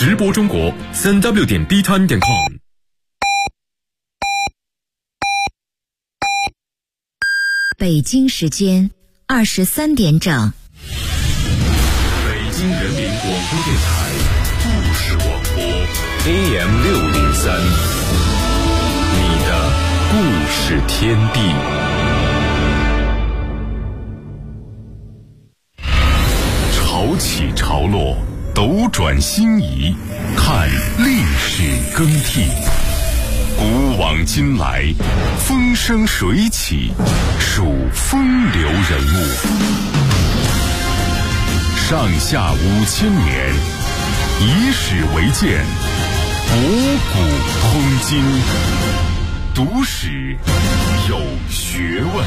直播中国3w.btan.com。 北京时间23点整。 北京人民广播电台故事广播 AM603，你的故事天地。潮起潮落，斗转星移，看历史更替。古往今来，风生水起，数风流人物。上下5000年，以史为鉴，博古通今，读史有学问。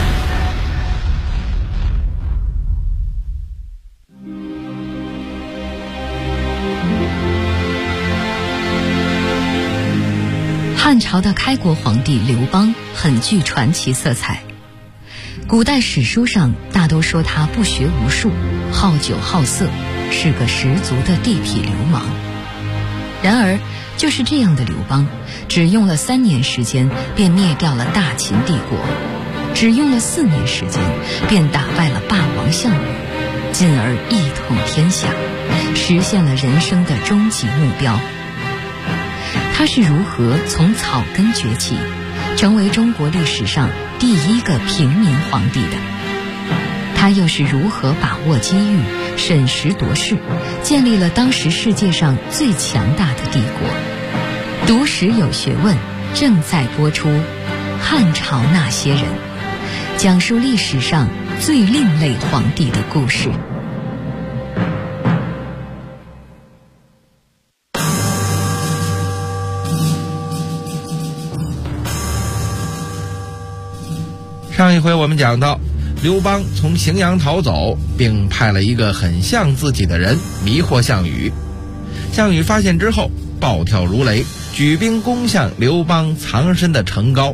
汉朝的开国皇帝刘邦很具传奇色彩，古代史书上大都说他不学无术，好酒好色，是个十足的地痞流氓。然而就是这样的刘邦，只用了3年时间便灭掉了大秦帝国，只用了4年时间便打败了霸王项羽，进而一统天下，实现了人生的终极目标。他是如何从草根崛起，成为中国历史上第一个平民皇帝的？他又是如何把握机遇，审时度势，建立了当时世界上最强大的帝国？读史有学问，正在播出《汉朝那些人》，讲述历史上最另类皇帝的故事。 上一回我们讲到，刘邦从荥阳逃走，并派了一个很像自己的人迷惑项羽。项羽发现之后，暴跳如雷，举兵攻向刘邦藏身的城高。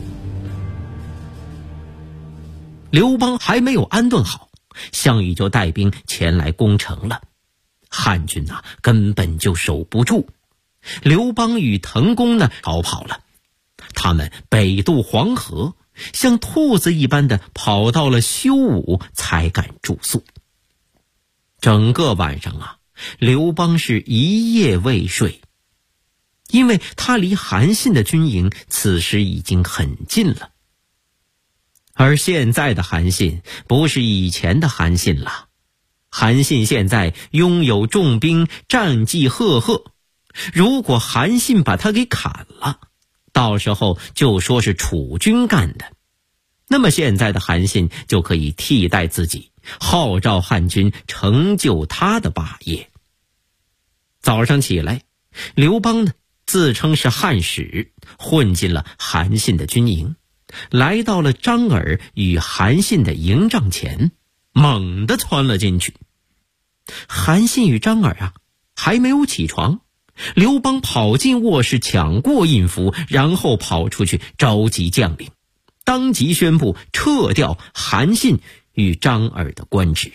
刘邦还没有安顿好，项羽就带兵前来攻城了。汉军根本就守不住，刘邦与滕公逃跑了。他们北渡黄河，像兔子一般的跑到了修武，才敢住宿。整个晚上刘邦是一夜未睡，因为他离韩信的军营此时已经很近了。而现在的韩信不是以前的韩信了，韩信现在拥有重兵，战绩赫赫。如果韩信把他给砍了，到时候就说是楚军干的，那么现在的韩信就可以替代自己，号召汉军成就他的霸业。早上起来，刘邦自称是汉使，混进了韩信的军营，来到了张耳与韩信的营帐前，猛地窜了进去。韩信与张耳还没有起床，刘邦跑进卧室抢过印符，然后跑出去召集将领，当即宣布撤掉韩信与张耳的官职。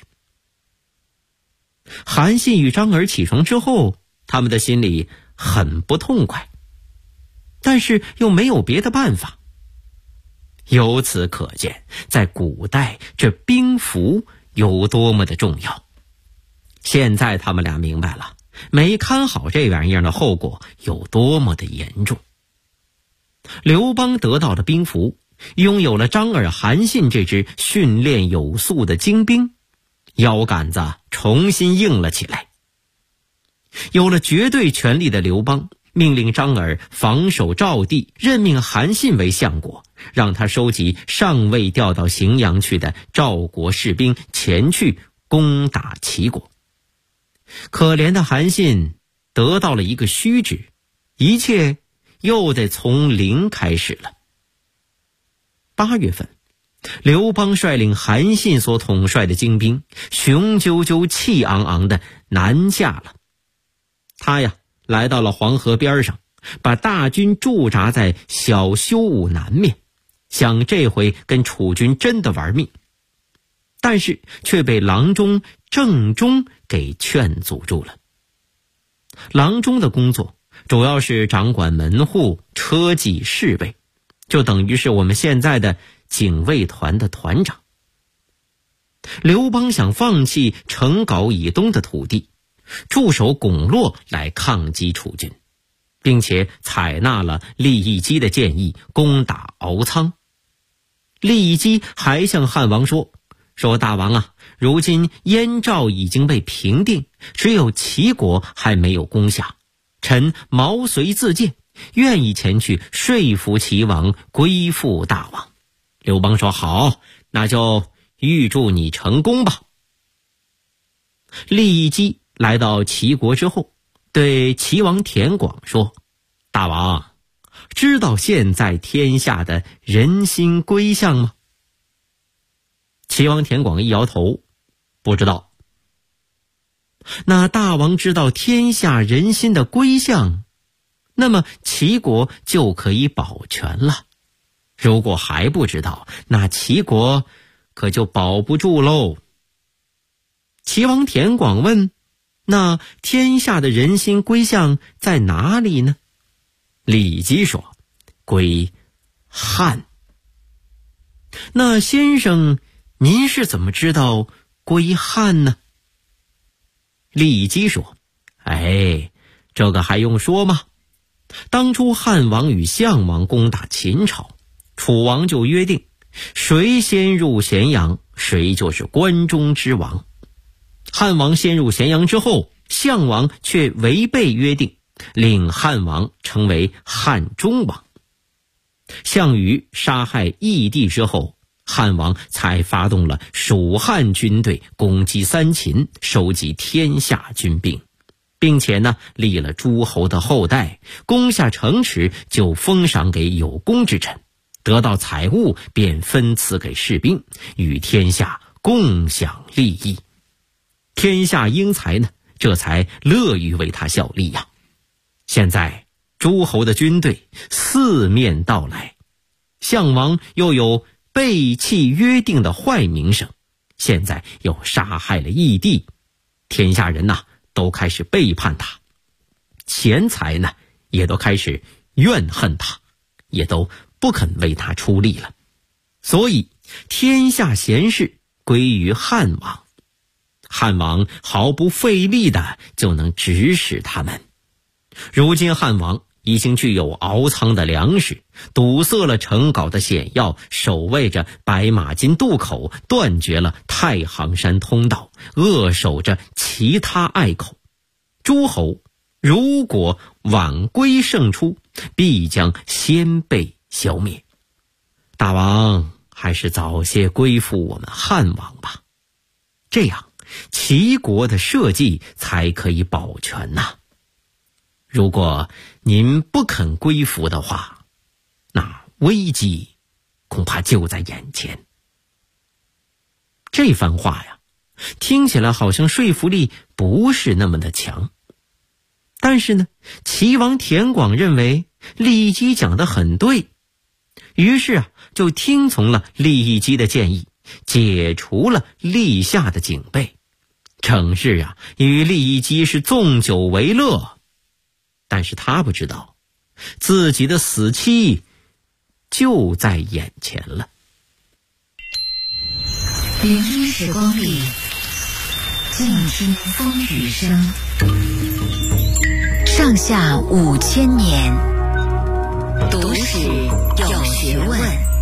韩信与张耳起床之后，他们的心里很不痛快，但是又没有别的办法。由此可见，在古代这兵符有多么的重要。现在他们俩明白了，没看好这玩意儿的后果有多么的严重。刘邦得到了兵符，拥有了张耳、韩信这支训练有素的精兵，腰杆子重新硬了起来。有了绝对权力的刘邦命令张耳防守赵地，任命韩信为相国，让他收集尚未调到荥阳去的赵国士兵前去攻打齐国。可怜的韩信得到了一个虚职，一切又得从零开始了。8月份，刘邦率领韩信所统帅的精兵雄赳赳气昂昂的南下了。他来到了黄河边上，把大军驻扎在小修武南面，想这回跟楚军真的玩命。但是却被郎中郑忠给劝阻住了。 郎中的工作主要是掌管门户、车骑、侍卫，就等于是我们现在的警卫团的团长。刘邦想放弃成皋以东的土地，驻守巩洛来抗击楚军，并且采纳了利益基的建议，攻打敖仓。利益基还向汉王说大王啊，如今燕赵已经被平定，只有齐国还没有攻下，臣毛遂自荐，愿意前去说服齐王归附大王。刘邦说好，那就预祝你成功吧。利益基来到齐国之后，对齐王田广说，大王，知道现在天下的人心归向吗？齐王田广一摇头，不知道。那大王知道天下人心的归向，那么齐国就可以保全了。如果还不知道，那齐国可就保不住喽。齐王田广问，那天下的人心归向在哪里呢？利益基说，归汉。那先生，您是怎么知道归汉呢？利益基说，这个还用说吗？当初汉王与项王攻打秦朝，楚王就约定，谁先入咸阳，谁就是关中之王。汉王先入咸阳之后，项王却违背约定，令汉王成为汉中王。项羽杀害义帝之后，汉王才发动了蜀汉军队攻击三秦，收集天下军兵，并且立了诸侯的后代，攻下城池就封赏给有功之臣，得到财物便分赐给士兵，与天下共享利益。天下英才这才乐于为他效力呀。现在诸侯的军队四面到来，项王又有背弃约定的坏名声，现在又杀害了义帝，天下人都开始背叛他，钱财也都开始怨恨他，也都不肯为他出力了。所以天下贤士归于汉王，汉王毫不费力的就能指使他们。如今汉王已经具有敖仓的粮食，堵塞了成皋的险要，守卫着白马津渡口，断绝了太行山通道，扼守着其他隘口。诸侯如果晚归胜出，必将先被消灭。大王还是早些归附我们汉王吧，这样齐国的社稷才可以保全呐。如果您不肯归服的话，那危机恐怕就在眼前。这番话呀，听起来好像说服力不是那么的强。但是齐王田广认为利益基讲得很对，于是就听从了利益基的建议，解除了立下的警备，整日与利益基是纵酒为乐。但是他不知道，自己的死期就在眼前了。 聆听时光里，静听风雨声。上下5000年，读史有学问。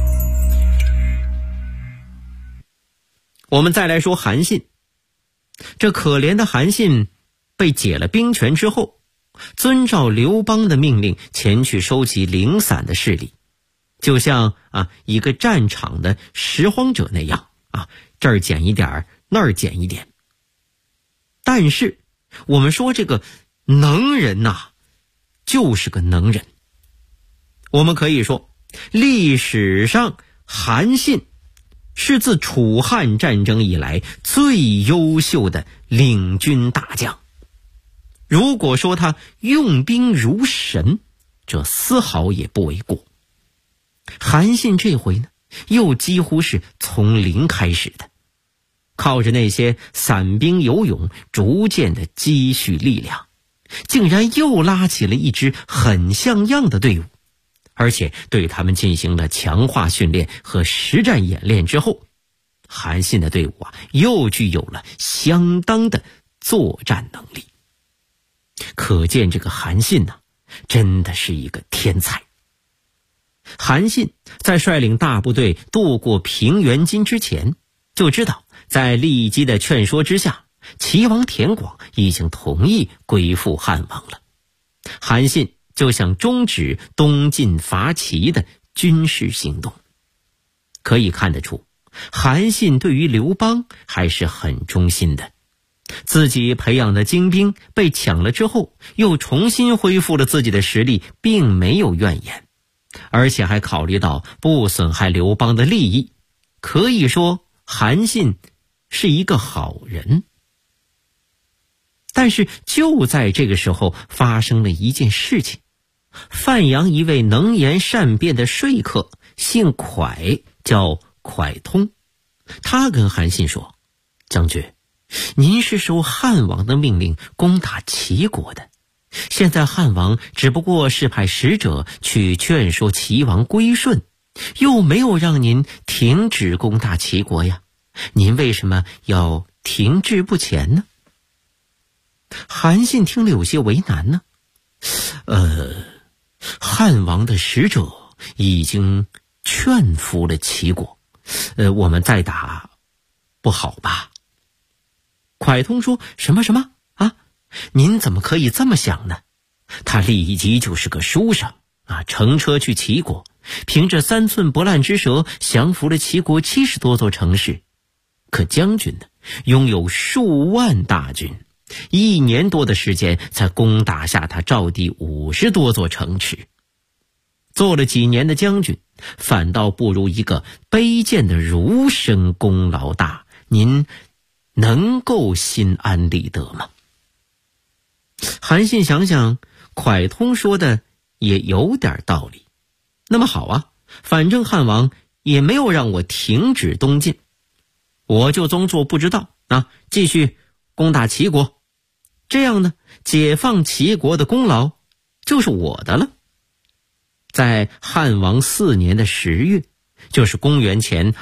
我们再来说韩信。这可怜的韩信被解了兵权之后，遵照刘邦的命令前去收集零散的势力，就像一个战场的拾荒者那样这儿捡一点，那儿捡一点。但是我们说这个能人就是个能人。我们可以说，历史上韩信是自楚汉战争以来最优秀的领军大将。如果说他用兵如神，这丝毫也不为过。韩信这回又几乎是从零开始的，靠着那些散兵游勇逐渐的积蓄力量， 竟然又拉起了一支很像样的队伍，而且对他们进行了强化训练和实战演练之后，韩信的队伍又具有了相当的作战能力。可见这个韩信真的是一个天才。韩信在率领大部队渡过平原津之前，就知道在郦基的劝说之下，齐王田广已经同意归附汉王了。韩信就想终止东晋伐齐的军事行动。可以看得出，韩信对于刘邦还是很忠心的。自己培养的精兵被抢了之后，又重新恢复了自己的实力，并没有怨言，而且还考虑到不损害刘邦的利益。可以说韩信是一个好人。但是就在这个时候发生了一件事情。范阳一位能言善辩的说客，姓蒯，叫蒯通。他跟韩信说，将军，您是受汉王的命令攻打齐国的，现在汉王只不过是派使者去劝说齐王归顺，又没有让您停止攻打齐国呀，您为什么要停滞不前呢？韩信听了有些为难呢。汉王的使者已经劝服了齐国，我们再打不好吧？蒯通说，什么啊？您怎么可以这么想呢？他立即就是个书生乘车去齐国，凭着3寸不烂之舌降服了齐国70多座城市。可将军呢，拥有数万大军，1年多的时间才攻打下他赵地50多座城池。做了几年的将军，反倒不如一个卑贱的儒生功劳大，您能够心安理得吗？韩信想想，蒯通说的也有点道理。那么好反正汉王也没有让我停止东进，我就装作不知道继续攻打齐国，这样呢，解放齐国的功劳就是我的了。在汉王4年的10月，就是公元前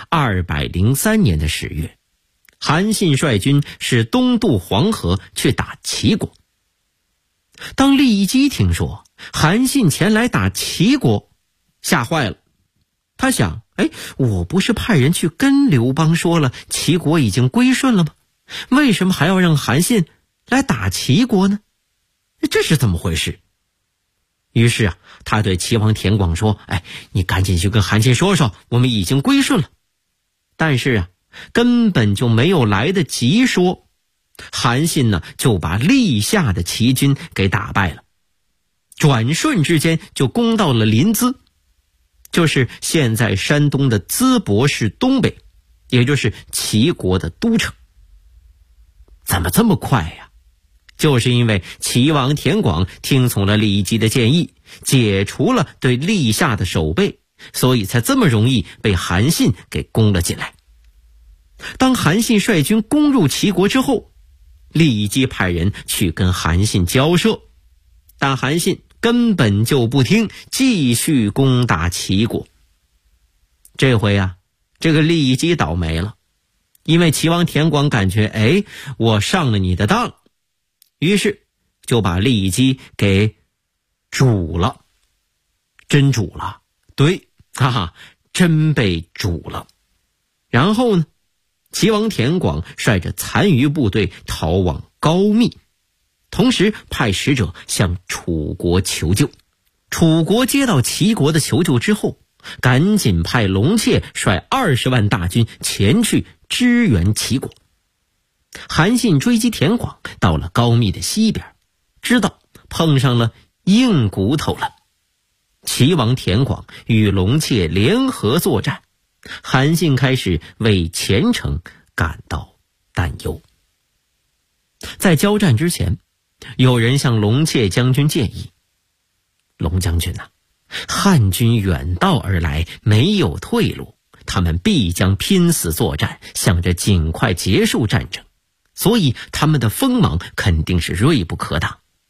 203年的10月，韩信率军是东渡黄河去打齐国。当郦基听说韩信前来打齐国，吓坏了。他想，我不是派人去跟刘邦说了齐国已经归顺了吗？为什么还要让韩信来打齐国呢？这是怎么回事？于是他对齐王田广说，你赶紧去跟韩信说说，我们已经归顺了。但是根本就没有来得及说，韩信呢就把郦下的齐军给打败了，转瞬之间就攻到了临淄，就是现在山东的淄博市东北，也就是齐国的都城。怎么这么快呀？就是因为齐王田广听从了郦基的建议，解除了对郦下的守备，所以才这么容易被韩信给攻了进来。当韩信率军攻入齐国之后，郦基派人去跟韩信交涉，但韩信根本就不听，继续攻打齐国。这回这个郦基倒霉了，因为齐王田广感觉我上了你的当，于是就把郦基给煮了。真煮了，对，真被煮了。然后呢，齐王田广率着残余部队逃往高密，同时派使者向楚国求救。楚国接到齐国的求救之后，赶紧派龙祧率20万大军前去支援齐国。韩信追击田广到了高密的西边，知道碰上了硬骨头了。齐王田广与龙祧联合作战，韩信开始为前程感到担忧。在交战之前，有人向龙祧将军建议，龙将军汉军远道而来，没有退路，他们必将拼死作战，想着尽快结束战争，所以他们的锋芒肯定是锐不可挡。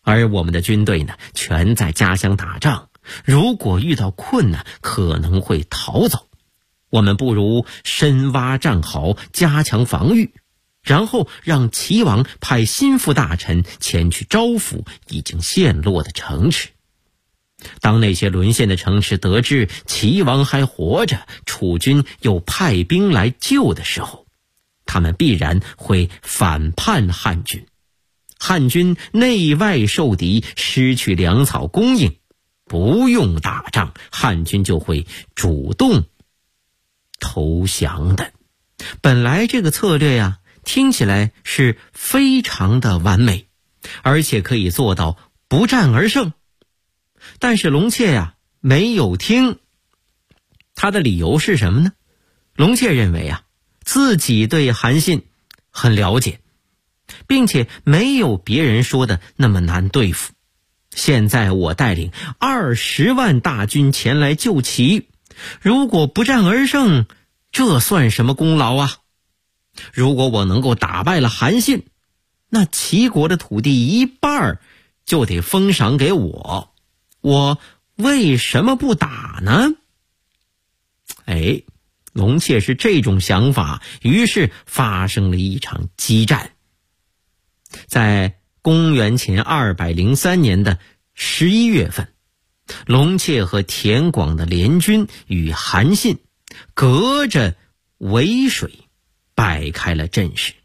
而我们的军队呢，全在家乡打仗，如果遇到困难，可能会逃走。我们不如深挖战壕，加强防御，然后让齐王派心腹大臣前去招抚已经陷落的城池。当那些沦陷的城池得知齐王还活着，楚军又派兵来救的时候，他们必然会反叛汉军。汉军内外受敌，失去粮草供应，不用打仗，汉军就会主动投降的。本来这个策略呀，听起来是非常的完美，而且可以做到不战而胜。但是龙切呀，没有听。他的理由是什么呢？龙切认为啊，自己对韩信很了解，并且没有别人说的那么难对付。现在我带领20万大军前来救齐，如果不战而胜，这算什么功劳啊？如果我能够打败了韩信，那齐国的土地一半就得封赏给我，我为什么不打呢？龙切是这种想法，于是发生了一场激战。在公元前203年的11月份，龙切和田广的联军与韩信隔着渭水摆开了阵势。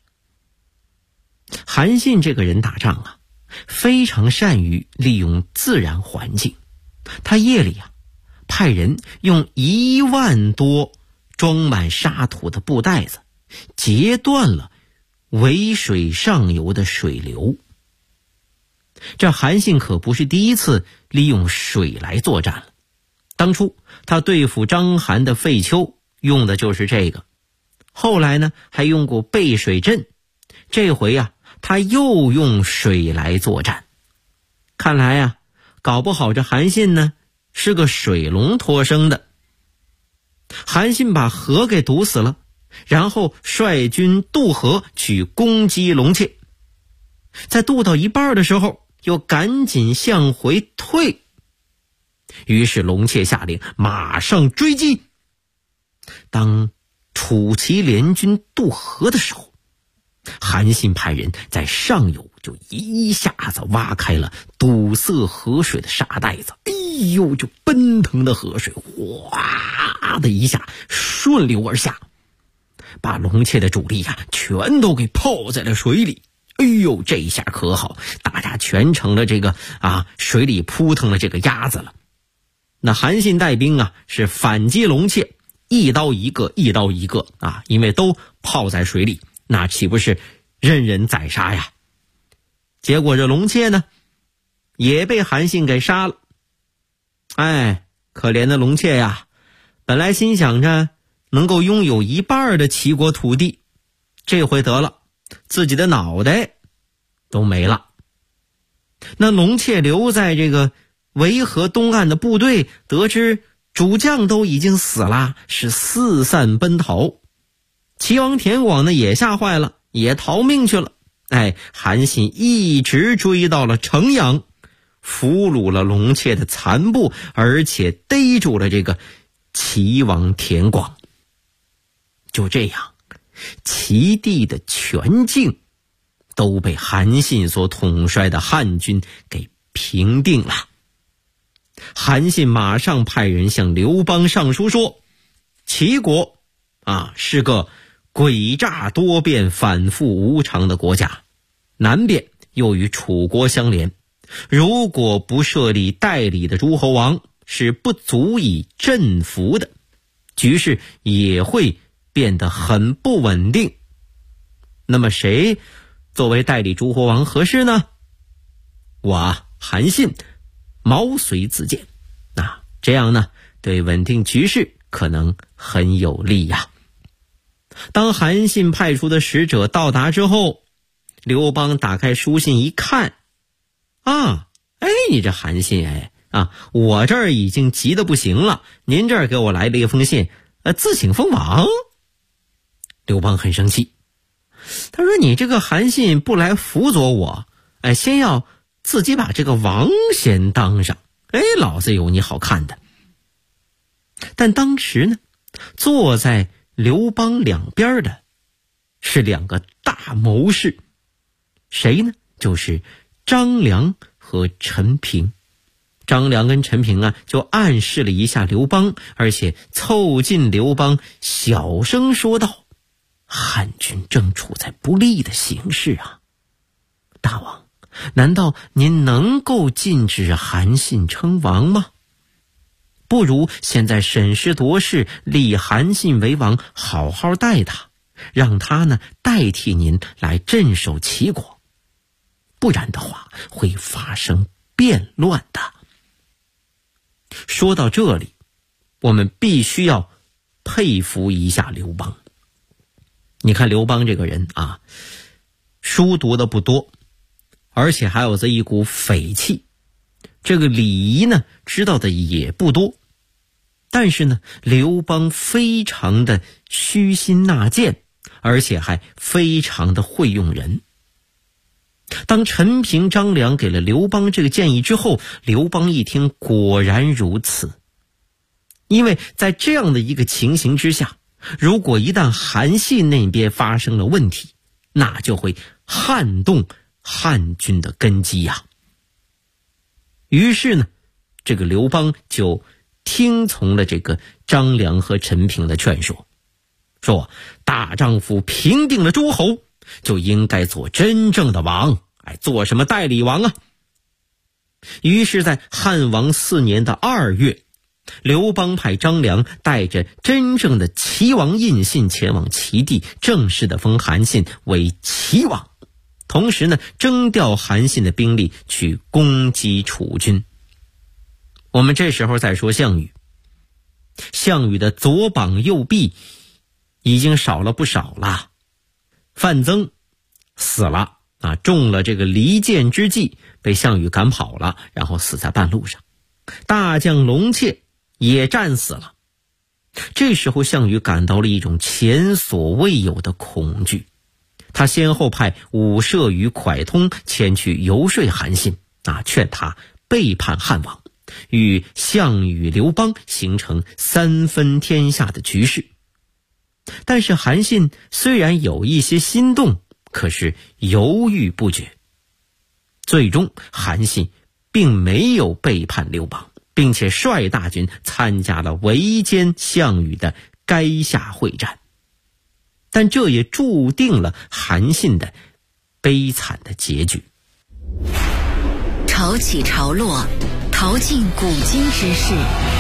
韩信这个人打仗啊，非常善于利用自然环境。他夜里啊，派人用1万多装满沙土的布袋子截断了渭水上游的水流。这韩信可不是第一次利用水来作战了，当初他对付章邯的废丘用的就是这个，后来呢还用过背水阵，这回啊他又用水来作战。看来啊，搞不好这韩信呢是个水龙脱生的。韩信把河给堵死了，然后率军渡河去攻击龙切，在渡到一半的时候又赶紧向回退。于是龙切下令马上追击。当楚齐联军渡河的时候，韩信派人在上游就一下子挖开了堵塞河水的沙袋子，就奔腾的河水哗的一下顺流而下，把龙切的主力全都给泡在了水里。这一下可好，大家全成了这个水里扑腾的这个鸭子了。那韩信带兵是反击龙切，一刀一个因为都泡在水里，那岂不是任人宰杀呀？结果这龙切呢也被韩信给杀了。可怜的龙切呀，本来心想着能够拥有一半的齐国土地，这回得了，自己的脑袋都没了。那龙切留在这个渭河东岸的部队得知主将都已经死了，是四散奔逃。齐王田广呢也吓坏了，也逃命去了。韩信一直追到了城阳，俘虏了龙切的残部，而且逮住了这个齐王田广。就这样，齐地的全境都被韩信所统帅的汉军给平定了。韩信马上派人向刘邦上书说，齐国是个诡诈多变、反复无常的国家，南边又与楚国相连，如果不设立代理的诸侯王，是不足以镇服的，局势也会变得很不稳定。那么谁作为代理诸侯王合适呢？我韩信毛遂自荐，这样呢对稳定局势可能很有利呀。当韩信派出的使者到达之后，刘邦打开书信一看，你这韩信我这儿已经急得不行了，您这儿给我来了一封信，自请封王。刘邦很生气，他说你这个韩信不来辅佐我，先要自己把这个王先当上，老子有你好看的。但当时呢，坐在刘邦两边的是两个大谋士，谁呢？就是张良和陈平。张良跟陈平就暗示了一下刘邦，而且凑近刘邦，小声说道：汉军正处在不利的形势啊，大王，难道您能够禁止韩信称王吗？不如现在审时度势，立韩信为王，好好待他，让他呢代替您来镇守齐国，不然的话会发生变乱的。说到这里，我们必须要佩服一下刘邦。你看刘邦这个人啊，书读的不多，而且还有这一股匪气，这个礼仪呢知道的也不多，但是呢刘邦非常的虚心纳谏，而且还非常的会用人。当陈平、张良给了刘邦这个建议之后，刘邦一听果然如此。因为在这样的一个情形之下，如果一旦韩信那边发生了问题，那就会撼动汉军的根基呀。于是呢，这个刘邦就听从了这个张良和陈平的劝说，说大丈夫平定了诸侯，就应该做真正的王，做什么代理王啊？于是在汉王4年的2月，刘邦派张良带着真正的齐王印信前往齐地，正式的封韩信为齐王，同时呢征调韩信的兵力去攻击楚军。我们这时候再说项羽，项羽的左膀右臂已经少了不少了。范增死了中了这个离间之计，被项羽赶跑了，然后死在半路上。大将龙切也战死了。这时候项羽感到了一种前所未有的恐惧，他先后派伍射与蒯通前去游说韩信劝他背叛汉王，与项羽、刘邦形成3分天下的局势。但是韩信虽然有一些心动，可是犹豫不决。最终韩信并没有背叛刘邦，并且率大军参加了围歼项羽的垓下会战。但这也注定了韩信的悲惨的结局。 潮起潮落，淘尽古今之事，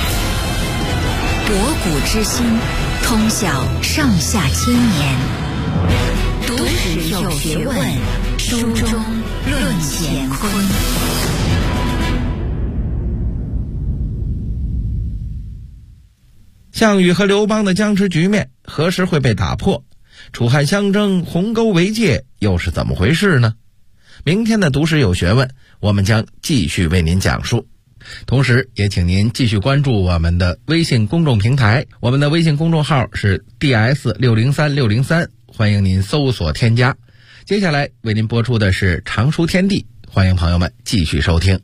博古之今，通晓上下千年。读史有学问，书中论乾坤。 项羽和刘邦的僵持局面何时会被打破？楚汉相争，鸿沟为界，又是怎么回事呢？明天的读史有学问，我们将继续为您讲述。同时也请您继续关注我们的微信公众平台，我们的微信公众号是 DS603603，欢迎您搜索添加。接下来为您播出的是常书天地，欢迎朋友们继续收听。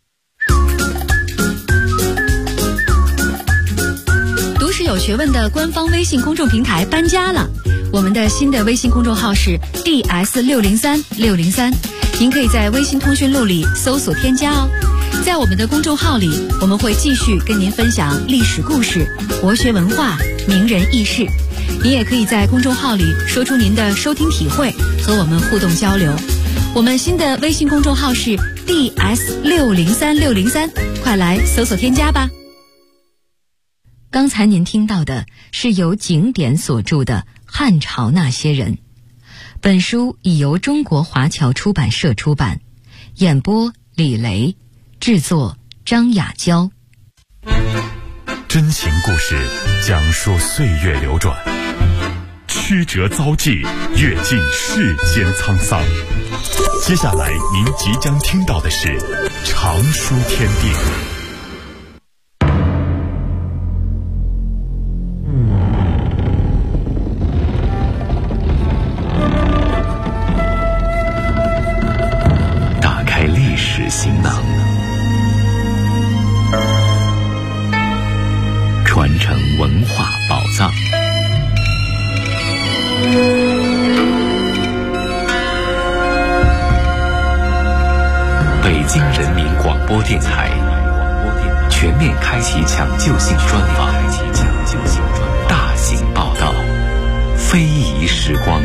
读史有学问的官方微信公众平台搬家了，我们的新的微信公众号是 DS603603，您可以在微信通讯录里搜索添加哦。在我们的公众号里，我们会继续跟您分享历史故事、国学文化、名人轶事。您也可以在公众号里说出您的收听体会，和我们互动交流。我们新的微信公众号是 DS603603，快来搜索添加吧。刚才您听到的是由景典所著的《汉朝那些人》，本书已由中国华侨出版社出版，演播李雷，制作张雅娇。 真情故事讲述岁月流转，曲折遭际，阅尽世间沧桑。接下来您即将听到的是常书天地。 化宝藏。北京人民广播电台全面开启抢救性专访，大型报道，非遗时光。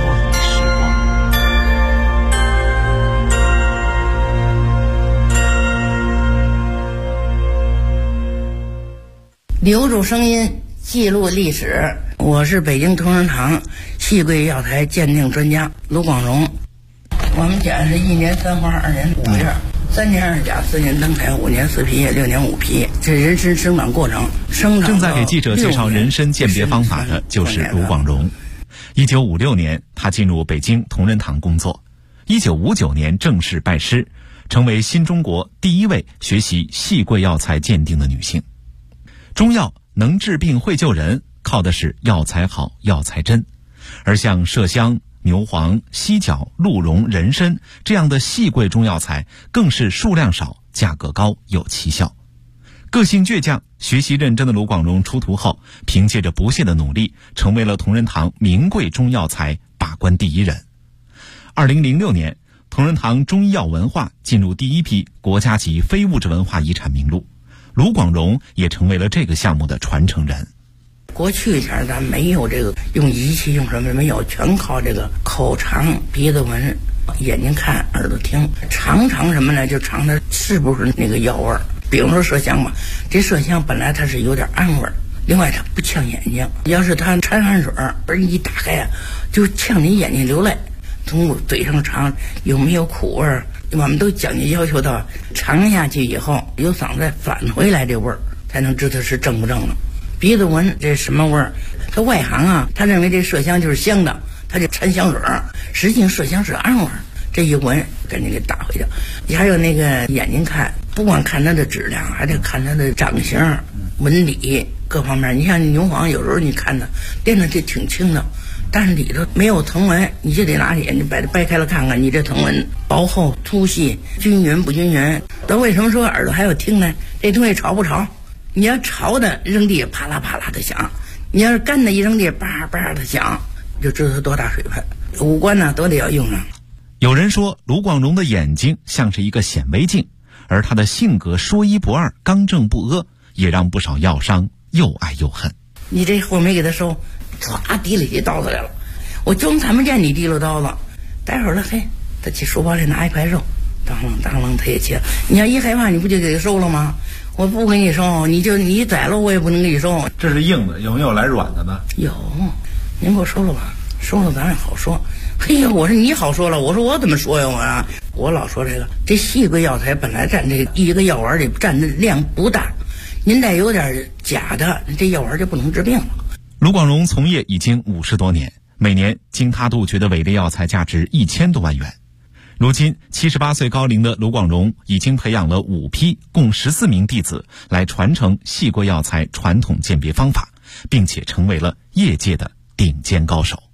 留住声音，记录历史。我是北京同仁堂细桂药材鉴定专家卢广荣。我们讲是1年3花2年5叶，3年2甲4年登台5年4皮叶6年5皮，这人参生长过程。 正在给记者介绍人参鉴别方法的就是卢广荣。1956年，他进入北京同仁堂工作。1959年正式拜师，成为新中国第一位学习细桂药材鉴定的女性。中药能治病会救人，靠的是药材好药材真，而像麝香、牛黄、犀角、鹿茸、人参这样的细桂中药材更是数量少、价格高、有奇效。个性倔强、学习认真的卢广荣出徒后，凭借着不懈的努力，成为了同仁堂名贵中药材把关第一人。2006年，同仁堂中医药文化进入第一批国家级非物质文化遗产名录，卢广荣也成为了这个项目的传承人。 过去前咱没有这个用仪器用什么没有，全靠这个口尝、鼻子闻、眼睛看、耳朵听，尝什么呢？就尝它是不是那个药味儿。比如说麝香吧，这麝香本来它是有点氨味儿，另外它不呛眼睛，要是它掺汗水儿一打开啊，就呛你眼睛流泪。从嘴上尝有没有苦味儿，我们都讲究要求到尝下去以后由嗓子再返回来这味儿，才能知道是正不正了。鼻子闻这什么味儿，他外行啊，他认为这麝香就是香的，他就掺香水儿，实际上麝香是氨味儿，这一闻赶紧给打回去。你还有那个眼睛看，不光看它的质量，还得看它的长形、纹理各方面。你像牛黄，有时候你看它掂着就挺轻的，但是里头没有藤纹，你就得拿起你把它掰开了看看，你这藤纹薄厚、粗细、均匀不均匀。咱为什么说耳朵还要听呢？这东西潮不潮？你要潮的扔地啪啦啪啦的响，你要是干的一扔地叭叭的响，就知道它多大水分。五官呢都得要用上。 有人说卢广荣的眼睛像是一个显微镜，而他的性格说一不二、刚正不阿，也让不少药商又爱又恨。 你这货没给他收，唰提了起刀子来了，我就看不见你提了刀子。待会儿了，嘿，他去书包里拿一块肉，当啷当啷他也切。你要一害怕，你不就给他收了吗？我不给你收，你宰了我也不能给你收。 这是硬的，有没有来软的呢？ 有，您给我收了吧，收了咱也好说。嘿呀，我说你好说了，我说我怎么说呀？我老说这细桂药材本来占这一个药丸里占的量不大，您再有点假的，这药丸就不能治病了。 卢广荣从业已经50多年，每年经他杜绝的伪劣药材价值1000多万元。如今78岁高龄的卢广荣已经培养了5批共14名弟子来传承细桂药材传统鉴别方法，并且成为了业界的顶尖高手。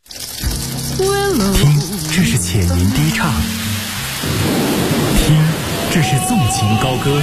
听，这是浅吟低唱；听，这是纵情高歌；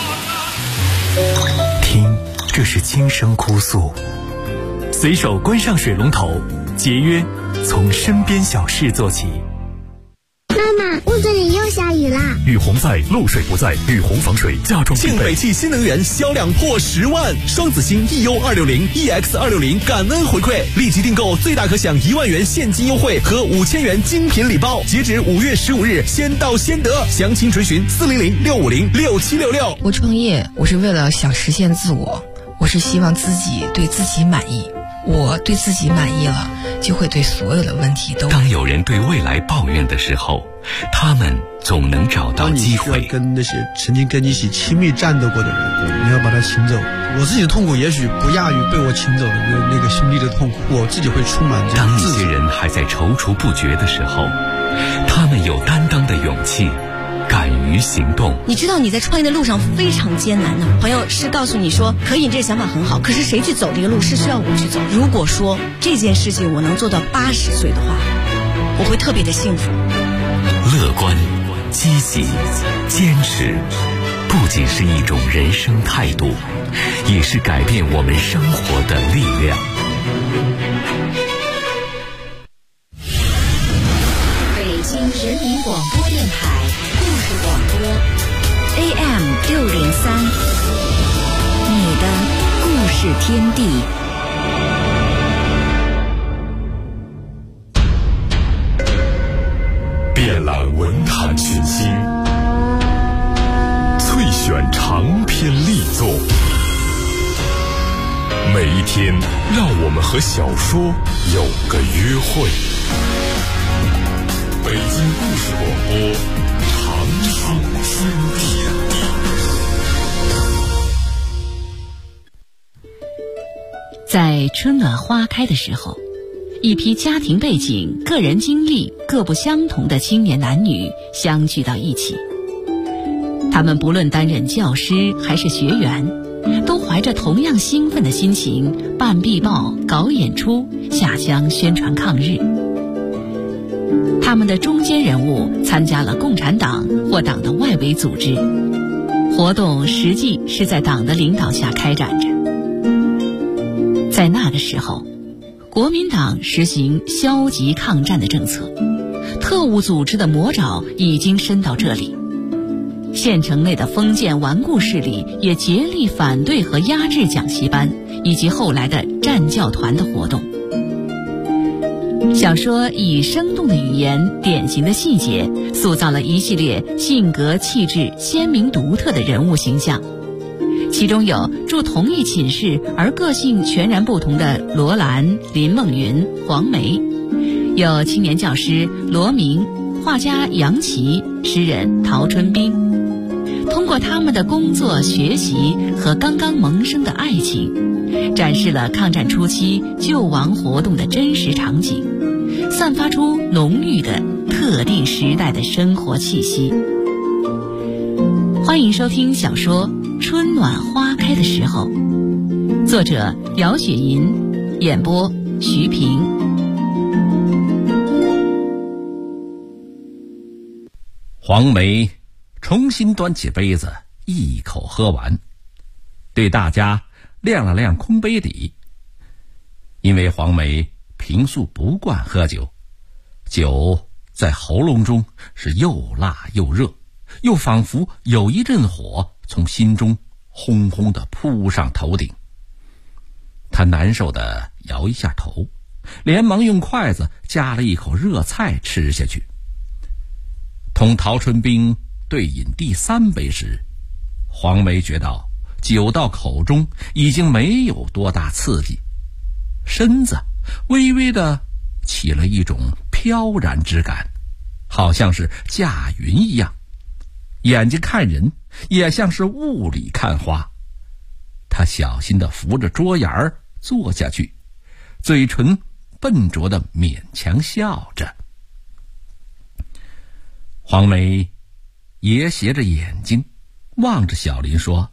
听，这是轻声哭诉。随手关上水龙头，节约从身边小事做起。 妈妈，屋子里又下雨啦！ 雨洪在，漏水不在，雨洪防水家装必备。 庆北汽新能源销量破10万，双子星 EU260、EX260感恩回馈，立即订购最大可享1万元现金优惠和5000元精品礼包，截止5月15日，先到先得。详情垂询400-650-6766。 我创业，我是为了想实现自我，我是希望自己对自己满意。我对自己满意了，就会对所有的问题都。 当有人对未来抱怨的时候，他们总能找到机会。 你需要跟那些曾经跟你一起亲密战斗过的人，你要把他请走。我自己的痛苦也许不亚于被我请走的那个兄弟的痛苦，我自己会充满这当一些人还在踌躇不决的时候，他们有担当的勇气，敢于行动。 你知道你在创业的路上非常艰难的，朋友是告诉你说可以，这想法很好，可是谁去走这个路是需要我去走。如果说这件事情我能做到80岁的话，我会特别的幸福。 乐观、积极、坚持，不仅是一种人生态度，也是改变我们生活的力量。 北京人民广播电台故事广播 AM603，你的故事天地。 遍览文坛群星，萃选长篇力作。每一天，让我们和小说有个约会。北京故事广播，长春天地。 在春暖花开的时候，一批家庭背景、个人经历各不相同的青年男女相聚到一起。他们不论担任教师还是学员，都怀着同样兴奋的心情办壁报、搞演出、下乡宣传抗日。他们的中坚人物参加了共产党或党的外围组织，活动实际是在党的领导下开展着。在那个时候，国民党实行消极抗战的政策，特务组织的魔爪已经伸到这里。县城内的封建顽固势力也竭力反对和压制讲习班以及后来的战教团的活动。小说以生动的语言、典型的细节，塑造了一系列性格气质鲜明独特的人物形象。其中有住同一寝室而个性全然不同的罗兰、林梦云、黄梅，有青年教师罗明、画家杨琦、诗人陶春冰。通过他们的工作、学习和刚刚萌生的爱情，展示了抗战初期救亡活动的真实场景，散发出浓郁的特定时代的生活气息。欢迎收听小说《春暖花开的时候》，作者姚雪银，演播徐平。 黄梅重新端起杯子，一口喝完，对大家亮了亮空杯底。因为黄梅平素不惯喝酒，酒在喉咙中是又辣又热，又仿佛有一阵火从心中轰轰地扑上头顶。他难受地摇一下头，连忙用筷子夹了一口热菜吃下去。同陶春冰对饮第3杯时，黄梅觉到酒到口中已经没有多大刺激，身子微微地起了一种飘然之感，好像是驾云一样。眼睛看人也像是雾里看花。他小心地扶着桌沿儿坐下去，嘴唇笨拙地勉强笑着。黄梅也斜着眼睛望着小林说：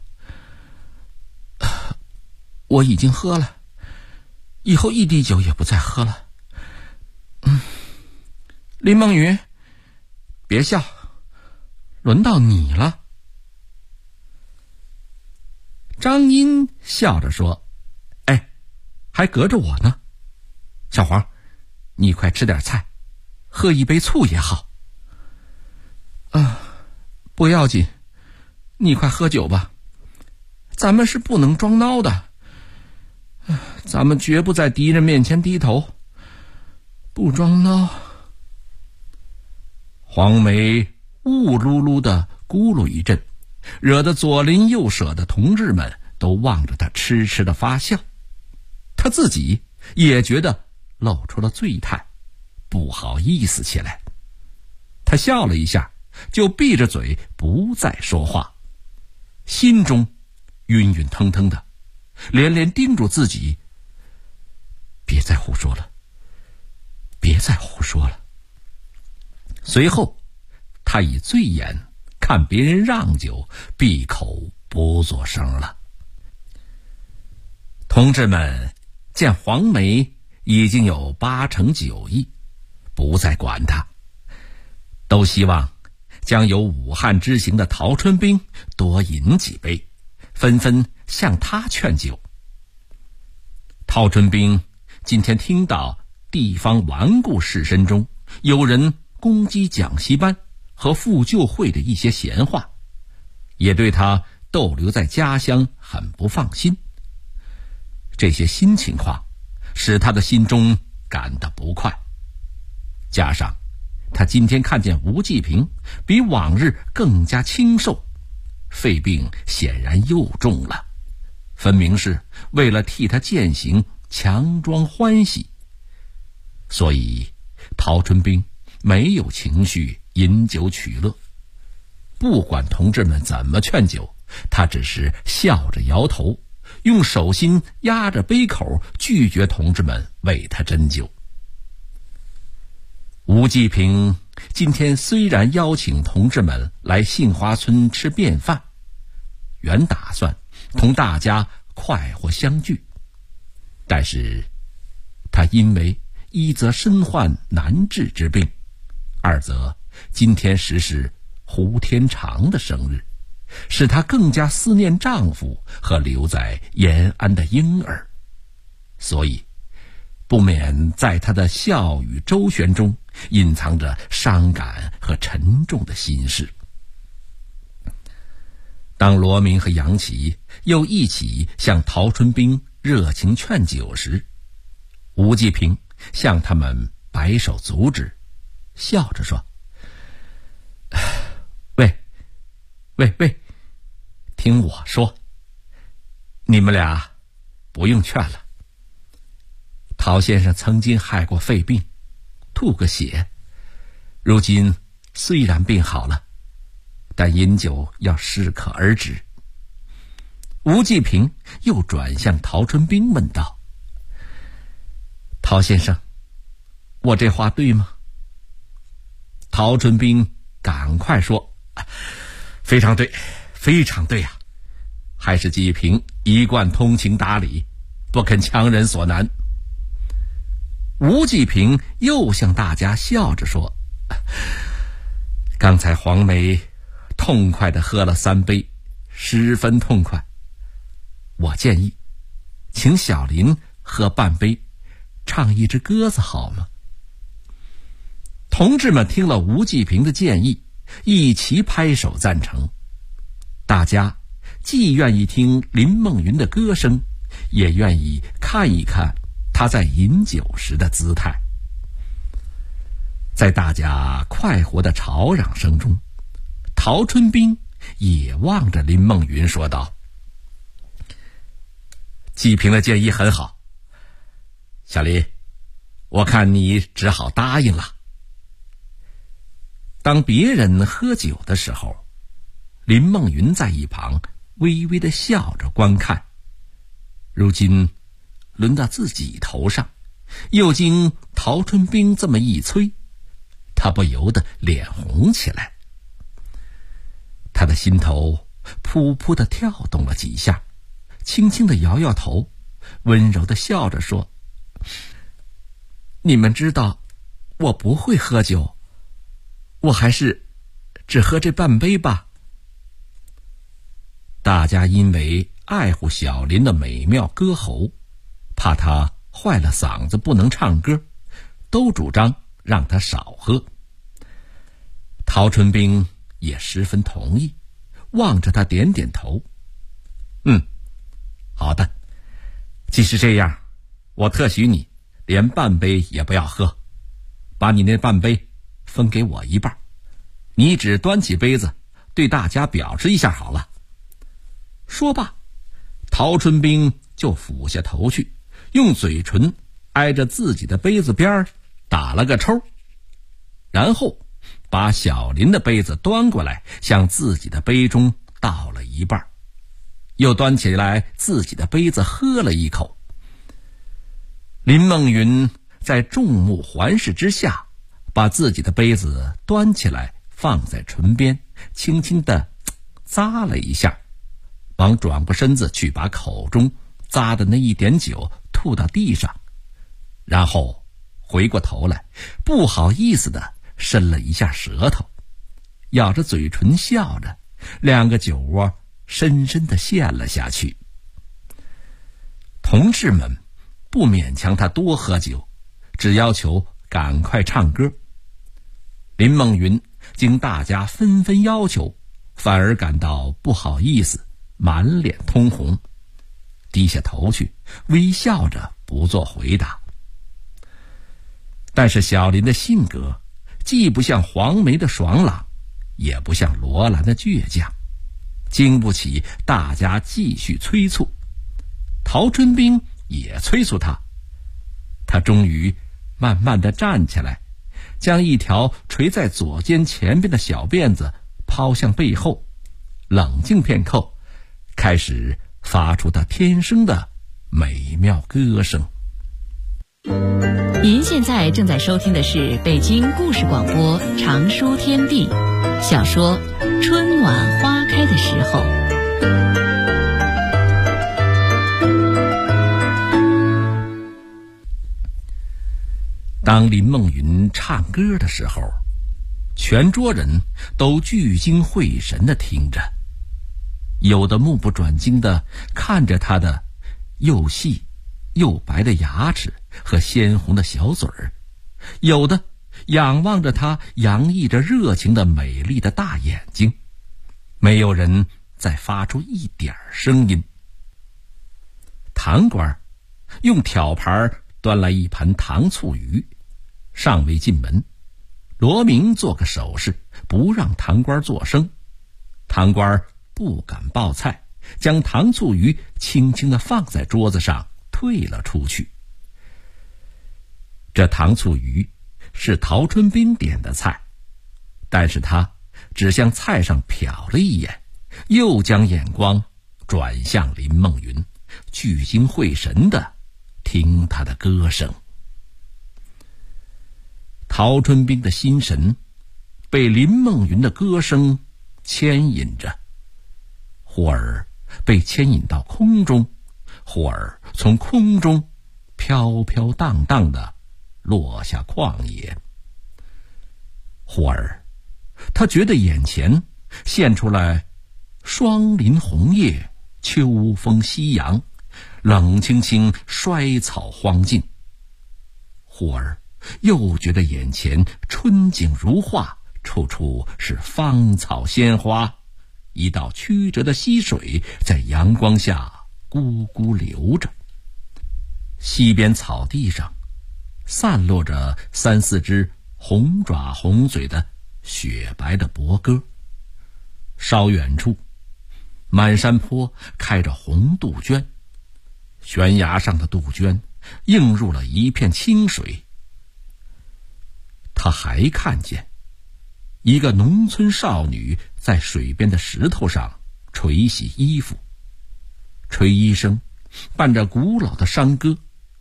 我已经喝了，以后一滴酒也不再喝了。林梦云，别笑，轮到你了。张英笑着说：哎，还隔着我呢。小黄，你快吃点菜，喝一杯醋也好。不要紧，你快喝酒吧。咱们是不能装孬的，咱们绝不在敌人面前低头，不装孬。黄梅雾噜噜地咕噜一阵，惹得左邻右舍的同志们都望着他痴痴地发笑。他自己也觉得露出了醉态，不好意思起来。他笑了一下，就闭着嘴不再说话，心中晕晕腾腾的，连连叮嘱自己别再胡说了，别再胡说了。随后他以醉眼看别人让酒，闭口不作声了。同志们见黄梅已经有8成酒意，不再管他，都希望将有武汉之行的陶春兵多饮几杯，纷纷向他劝酒。陶春兵今天听到地方顽固士绅中有人攻击讲习班和复旧会的一些闲话，也对他逗留在家乡很不放心。这些新情况使他的心中感到不快，加上他今天看见吴继平比往日更加清瘦，肺病显然又重了，分明是为了替他践行强装欢喜。所以陶春兵没有情绪饮酒取乐，不管同志们怎么劝酒，他只是笑着摇头，用手心压着杯口，拒绝同志们为他斟酒。吴继平今天虽然邀请同志们来杏花村吃便饭，原打算同大家快活相聚，但是他因为一则身患难治之病，二则今天时是胡天长的生日，使她更加思念丈夫和留在延安的婴儿，所以不免在她的笑语周旋中隐藏着伤感和沉重的心事。当罗明和杨琦又一起向陶春兵热情劝酒时，吴继平向他们摆手阻止，笑着说：喂，听我说，你们俩不用劝了。陶先生曾经害过肺病，吐过血，如今虽然病好了，但饮酒要适可而止。吴继平又转向陶春兵问道：陶先生，我这话对吗？陶春兵赶快说：非常对，非常对啊！还是继平一贯通情达理，不肯强人所难。吴继平又向大家笑着说：刚才黄梅痛快地喝了3杯，十分痛快。我建议请小林喝半杯，唱一支歌子好吗？同志们听了吴继平的建议，一齐拍手赞成。大家既愿意听林梦云的歌声，也愿意看一看他在饮酒时的姿态。在大家快活的吵嚷声中，陶春兵也望着林梦云说道：继平的建议很好，小林，我看你只好答应了。当别人喝酒的时候，林梦云在一旁微微地笑着观看，如今轮到自己头上，又经陶春兵这么一催，他不由得脸红起来。他的心头扑扑地跳动了几下，轻轻地摇摇头，温柔地笑着说：你们知道我不会喝酒，我还是只喝这半杯吧。大家因为爱护小林的美妙歌喉，怕他坏了嗓子不能唱歌，都主张让他少喝。陶春兵也十分同意，望着他点点头：好的，既是这样，我特许你连半杯也不要喝，把你那半杯分给我一半，你只端起杯子对大家表示一下好了。说罢，陶春兵就俯下头去，用嘴唇挨着自己的杯子边打了个抽，然后把小林的杯子端过来，向自己的杯中倒了一半，又端起来自己的杯子喝了一口。林梦云在众目环视之下，把自己的杯子端起来放在唇边，轻轻地咂了一下，忙转过身子去把口中咂的那一点酒吐到地上，然后回过头来不好意思地伸了一下舌头， 咬着嘴唇笑着，两个酒窝深深地陷了下去。同志们不勉强他多喝酒，只要求赶快唱歌。林梦云经大家纷纷要求，反而感到不好意思，满脸通红，低下头去，微笑着不做回答。但是小林的性格既不像黄梅的爽朗，也不像罗兰的倔强，经不起大家继续催促。陶春冰也催促他，他终于慢慢地站起来，将一条垂在左肩前边的小辫子抛向背后，冷静片刻，开始发出他天生的美妙歌声。 您现在正在收听的是北京故事广播长书天地小说《春暖花开的时候》。 当林梦云唱歌的时候，全桌人都聚精会神地听着，有的目不转睛地看着她的又细又白的牙齿和鲜红的小嘴儿，有的仰望着她洋溢着热情的美丽的大眼睛，没有人再发出一点声音。堂官用挑盘端来一盘糖醋鱼，尚未进门，罗明做个手势，不让堂官作声。堂官不敢抱菜，将糖醋鱼轻轻地放在桌子上，退了出去。这糖醋鱼是陶春冰点的菜，但是他只向菜上瞟了一眼，又将眼光转向林梦云，聚精会神地听他的歌声。陶春冰的心神被林梦云的歌声牵引着，忽而被牵引到空中，忽而从空中飘飘荡荡地落下旷野。忽而他觉得眼前现出来霜林红叶，秋风夕阳，冷清清衰草荒径。忽而又觉得眼前春景如画，处处是芳草鲜花，一道曲折的溪水在阳光下咕咕流着。溪边草地上散落着三四只红爪红嘴的雪白的伯鸽，稍远处满山坡开着红杜鹃，悬崖上的杜鹃映入了一片清水。他还看见一个农村少女在水边的石头上捶洗衣服，捶衣声伴着古老的山歌。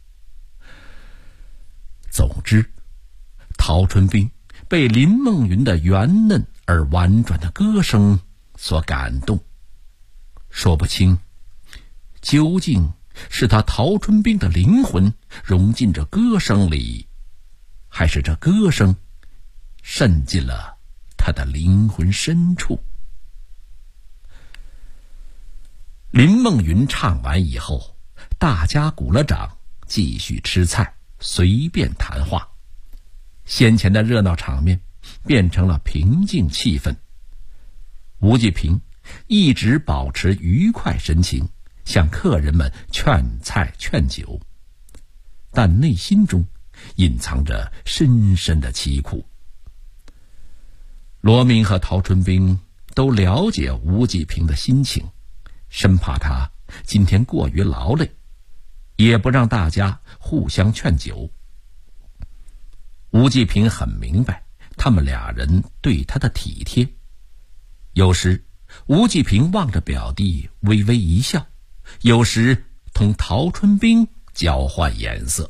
总之，陶春冰被林梦云的圆嫩而婉转的歌声所感动，说不清究竟是他陶春冰的灵魂融进这歌声里，还是这歌声渗进了他的灵魂深处。林梦云唱完以后，大家鼓了掌，继续吃菜，随便谈话。先前的热闹场面变成了平静气氛。吴继平一直保持愉快神情，向客人们劝菜劝酒，但内心中隐藏着深深的凄苦。罗明和陶春冰都了解吴继平的心情，生怕他今天过于劳累，也不让大家互相劝酒。吴继平很明白他们俩人对他的体贴，有时吴继平望着表弟微微一笑，有时同陶春冰交换颜色。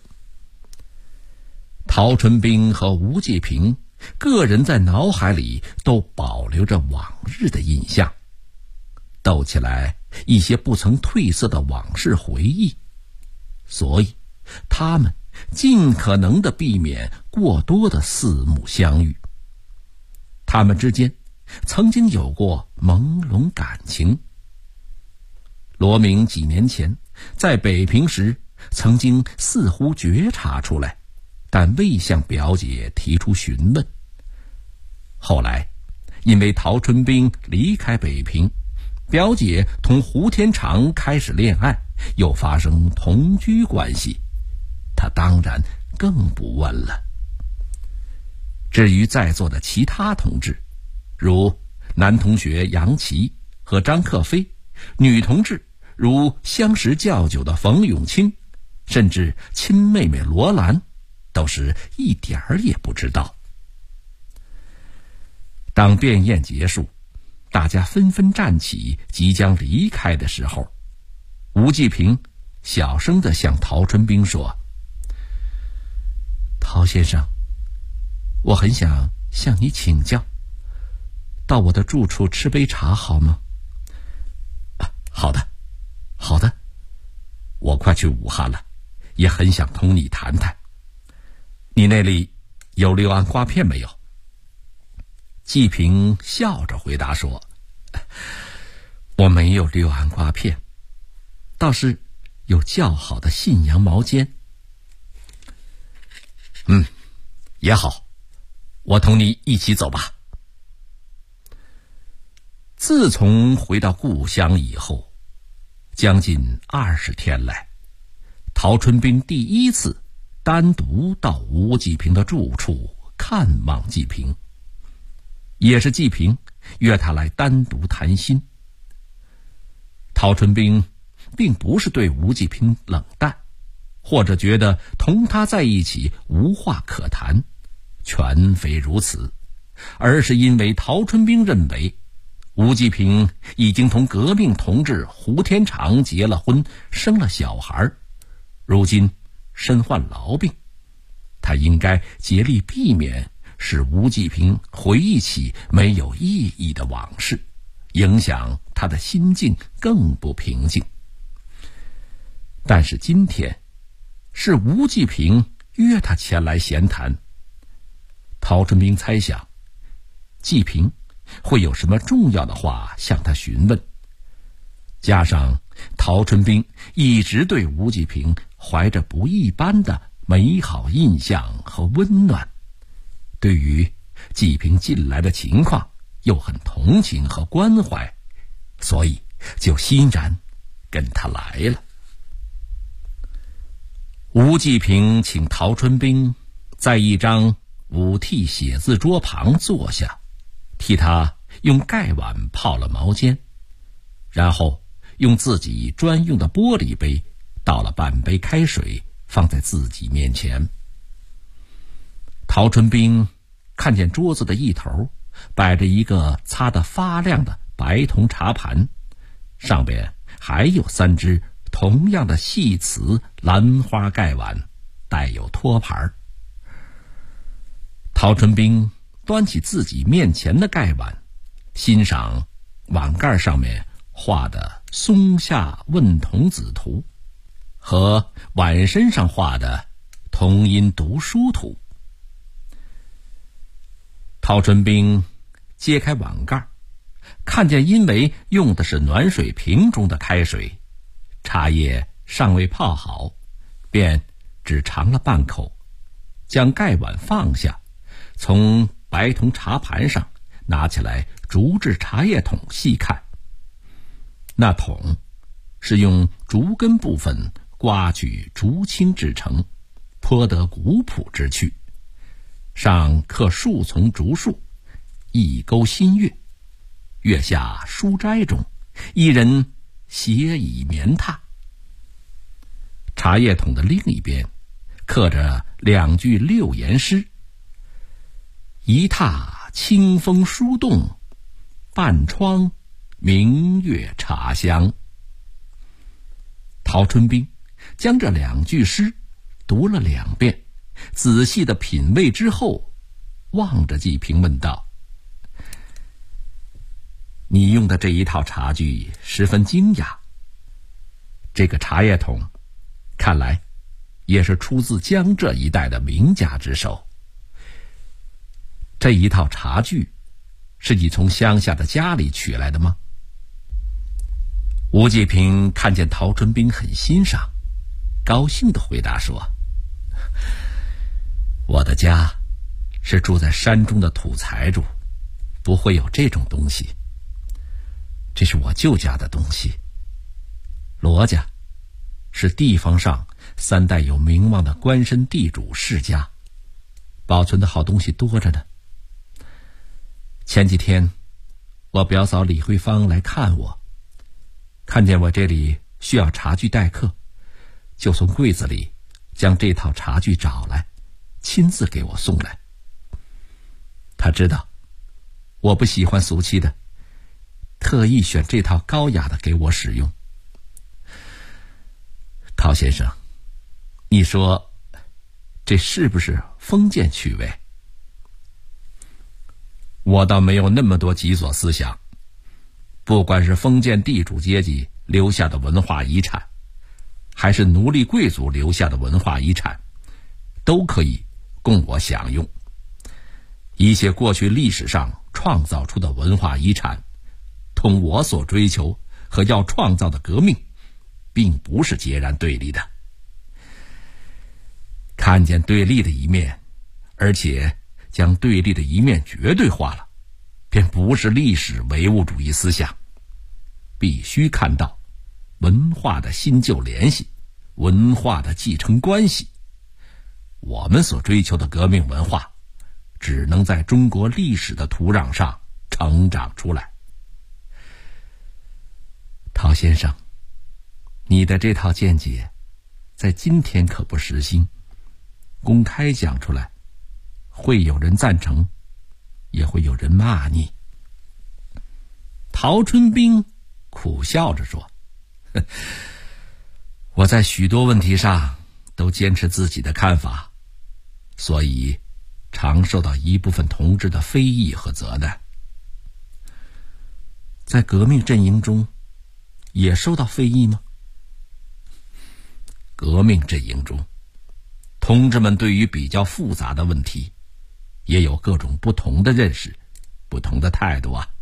陶春冰和吴继平个人在脑海里都保留着往日的印象，斗起来一些不曾褪色的往事回忆，所以他们尽可能地避免过多的四目相遇。他们之间曾经有过朦胧感情。罗明几年前在北平时，曾经似乎觉察出来，但未向表姐提出询问。后来因为陶春冰离开北平，表姐同胡天长开始恋爱，又发生同居关系，他当然更不问了。至于在座的其他同志，如男同学杨琦和张克飞，女同志如相识较久的冯永清，甚至亲妹妹罗兰，都是一点儿也不知道。当便宴结束，大家纷纷站起即将离开的时候，吴继平小声地向陶春冰说：陶先生，我很想向你请教，到我的住处吃杯茶好吗？好的，好的，我快去武汉了，也很想同你谈谈。你那里有六安瓜片没有？季平笑着回答说：我没有六安瓜片，倒是有较好的信阳毛尖。也好，我同你一起走吧。自从回到故乡以后，将近20天来，陶春冰第一次单独到吴继平的住处看望继平，也是继平约他来单独谈心。陶春冰并不是对吴继平冷淡，或者觉得同他在一起无话可谈，全非如此，而是因为陶春冰认为吴继平已经同革命同志胡天长结了婚，生了小孩，如今身患痨病，他应该竭力避免使吴继平回忆起没有意义的往事，影响他的心境更不平静。但是今天是吴继平约他前来闲谈，陶春冰猜想继平会有什么重要的话向他询问，加上陶春冰一直对吴继平怀着不一般的美好印象和温暖，对于继平近来的情况又很同情和关怀，所以就欣然跟他来了。吴继平请陶春冰在一张5屉写字桌旁坐下，替他用盖碗泡了毛尖，然后用自己专用的玻璃杯倒了半杯开水放在自己面前。陶春冰看见桌子的一头摆着一个擦得发亮的白铜茶盘，上边还有3只同样的细瓷兰花盖碗，带有托盘。陶春冰端起自己面前的盖碗，欣赏碗盖上面画的松下问童子图和碗身上画的童音读书图。陶春冰揭开碗盖，看见因为用的是暖水瓶中的开水，茶叶尚未泡好，便只尝了半口，将盖碗放下，从白铜茶盘上拿起来竹制茶叶桶细看。那桶是用竹根部分刮取竹青制成，颇得古朴之趣，上刻数丛竹树，一钩新月，月下书斋中，一人斜倚棉榻。茶叶桶的另一边刻着2句6言诗：一榻清风疏动，半窗明月茶香。陶春冰将这2句诗读了2遍，仔细的品味之后，望着继平问道：你用的这一套茶具十分精雅，这个茶叶桶看来也是出自江浙一带的名家之手。这一套茶具是你从乡下的家里取来的吗？吴继平看见陶春兵很欣赏，高兴地回答说：我的家是住在山中的土财主，不会有这种东西。这是我舅家的东西。罗家是地方上3代有名望的官绅地主世家，保存的好东西多着呢。前几天我表嫂李慧芳来看我，看见我这里需要茶具待客，就从柜子里将这套茶具找来，亲自给我送来。他知道我不喜欢俗气的，特意选这套高雅的给我使用。陶先生，你说这是不是封建趣味？我倒没有那么多极左思想，不管是封建地主阶级留下的文化遗产，还是奴隶贵族留下的文化遗产，都可以供我享用。一些过去历史上创造出的文化遗产，同我所追求和要创造的革命并不是截然对立的。看见对立的一面，而且将对立的一面绝对化了，便不是历史唯物主义思想。必须看到文化的新旧联系，文化的继承关系。我们所追求的革命文化只能在中国历史的土壤上成长出来。陶先生，你的这套见解在今天可不实心，公开讲出来，会有人赞成，也会有人骂你。陶春兵苦笑着说：我在许多问题上都坚持自己的看法，所以常受到一部分同志的非议和责难。在革命阵营中也受到非议吗？革命阵营中，同志们对于比较复杂的问题也有各种不同的认识，不同的态度啊。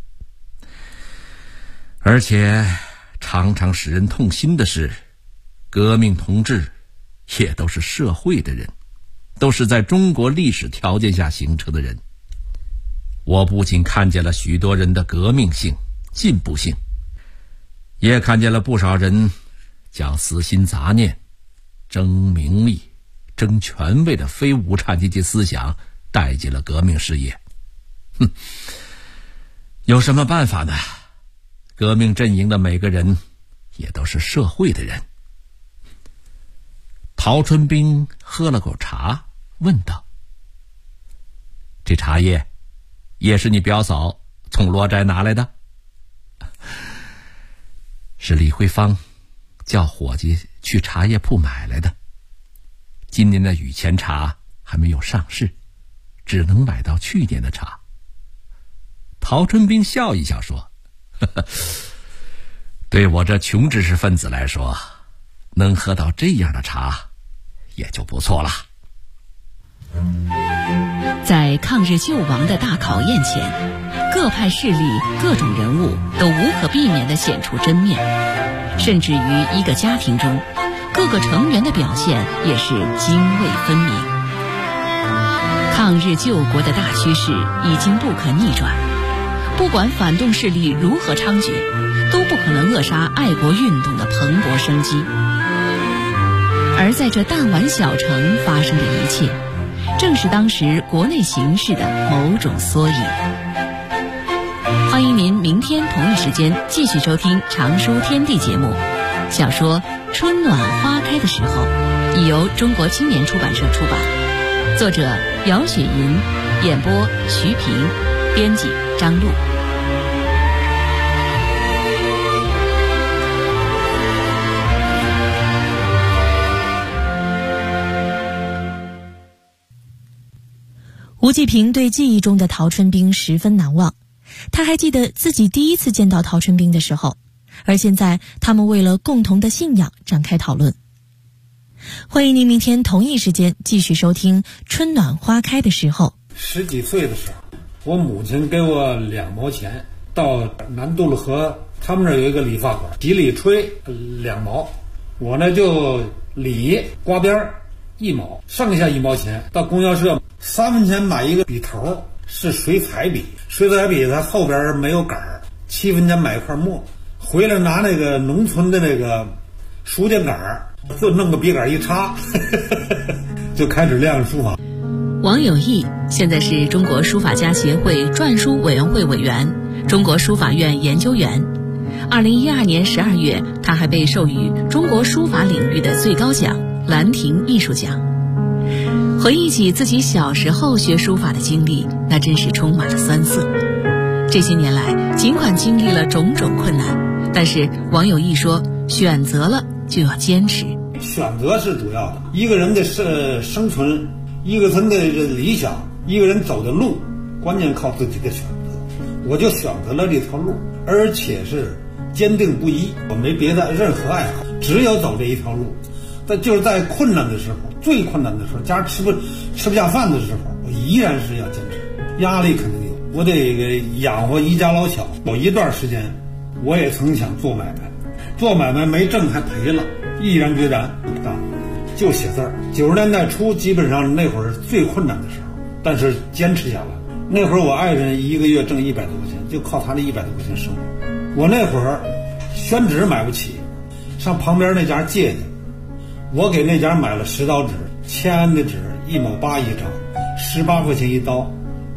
而且常常使人痛心的是，革命同志也都是社会的人，都是在中国历史条件下形成的人。我不仅看见了许多人的革命性、进步性，也看见了不少人将私心杂念、争名利、争权位的非无产阶级思想带进了革命事业。有什么办法呢？革命阵营的每个人也都是社会的人。陶春兵喝了口茶，问道：这茶叶也是你表嫂从罗寨拿来的？是李慧芳叫伙计去茶叶铺买来的。今年的雨前茶还没有上市，只能买到去年的茶。陶春兵笑一笑说：对我这穷知识分子来说，能喝到这样的茶也就不错了。 在抗日救亡的大考验前，各派势力、各种人物都无可避免地显出真面，甚至于一个家庭中，各个成员的表现也是泾渭分明。抗日救国的大趋势已经不可逆转，不管反动势力如何猖獗，都不可能扼杀爱国运动的蓬勃生机。而在这弹丸小城发生的一切，正是当时国内形势的某种缩影。欢迎您明天同一时间继续收听《常书天地》节目。小说《春暖花开的时候》已由中国青年出版社出版，作者姚雪银，演播徐平，编辑张璐。 吴继平对记忆中的陶春兵十分难忘，他还记得自己第一次见到陶春兵的时候，而现在他们为了共同的信仰展开讨论。欢迎您明天同一时间继续收听《春暖花开的时候》。 10几岁的时候， 我母亲给我2毛钱，到南杜勒河他们那儿有一个理发馆，洗理吹2毛，我呢就理刮边1毛，剩下1毛钱到供销社3分钱买一个笔头，是水彩笔，水彩笔它后边没有杆儿，7分钱买一块墨，回来拿那个农村的那个书架杆儿，就弄个笔杆一插就开始练书法。 王有义现在是中国书法家协会篆书委员会委员、中国书法院研究员。2012年12月，他还被授予中国书法领域的最高奖兰亭艺术奖。回忆起自己小时候学书法的经历，那真是充满了酸涩。这些年来，尽管经历了种种困难，但是王有义说，选择了就要坚持。 选择是主要的，一个人的生存，一个人的理想，一个人走的路，关键靠自己的选择。我就选择了这条路，而且是坚定不移，我没别的任何爱好，只有走这一条路。就是在困难的时候，最困难的时候，家吃不下饭的时候，我依然是要坚持。压力肯定有，我得养活一家老小。有一段时间，我也曾想做买卖，做买卖没挣还赔了，毅然决然就写字儿。90年代初，基本上那会儿是最困难的时候，但是坚持下来。那会儿我爱人1个月挣100多块钱，就靠他那100多块钱生活。我那会儿宣纸买不起，上旁边那家借去。我给那家买了10刀纸，签安的纸1毛8一张，18块钱一刀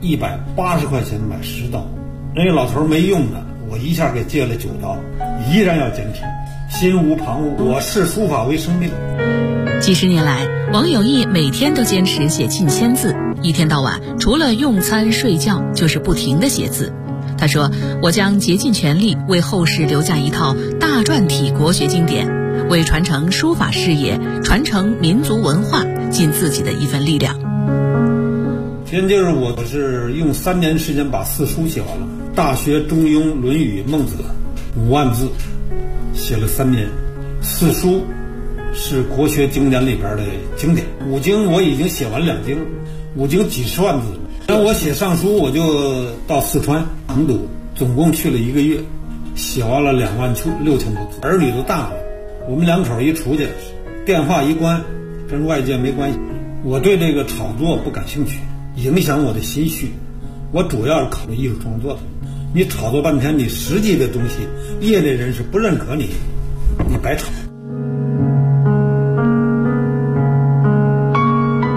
，180块钱买10刀。人家老头没用的，我一下给借了9刀，依然要坚持，心无旁骛。我视书法为生命。 几十年来，王有义每天都坚持写近1000字，一天到晚除了用餐睡觉就是不停地写字。他说，我将竭尽全力为后世留下一套大篆体国学经典，为传承书法事业、传承民族文化尽自己的一份力量。 先就是我是用3年时间把4书写完了，《大学》《中庸》《论语》《孟子》5万字，写了3年。4书是国学经典里边的经典，5经我已经写完2经，5经几十万字了。然后我写上书，我就到四川成都，总共去了1个月，写完了26000多字。儿女都大了，我们2口一出去，电话一关，跟外界没关系。我对这个炒作不感兴趣，影响我的心绪。我主要是考虑艺术创作的。你炒作半天，你实际的东西，业内人士不认可你，你白炒。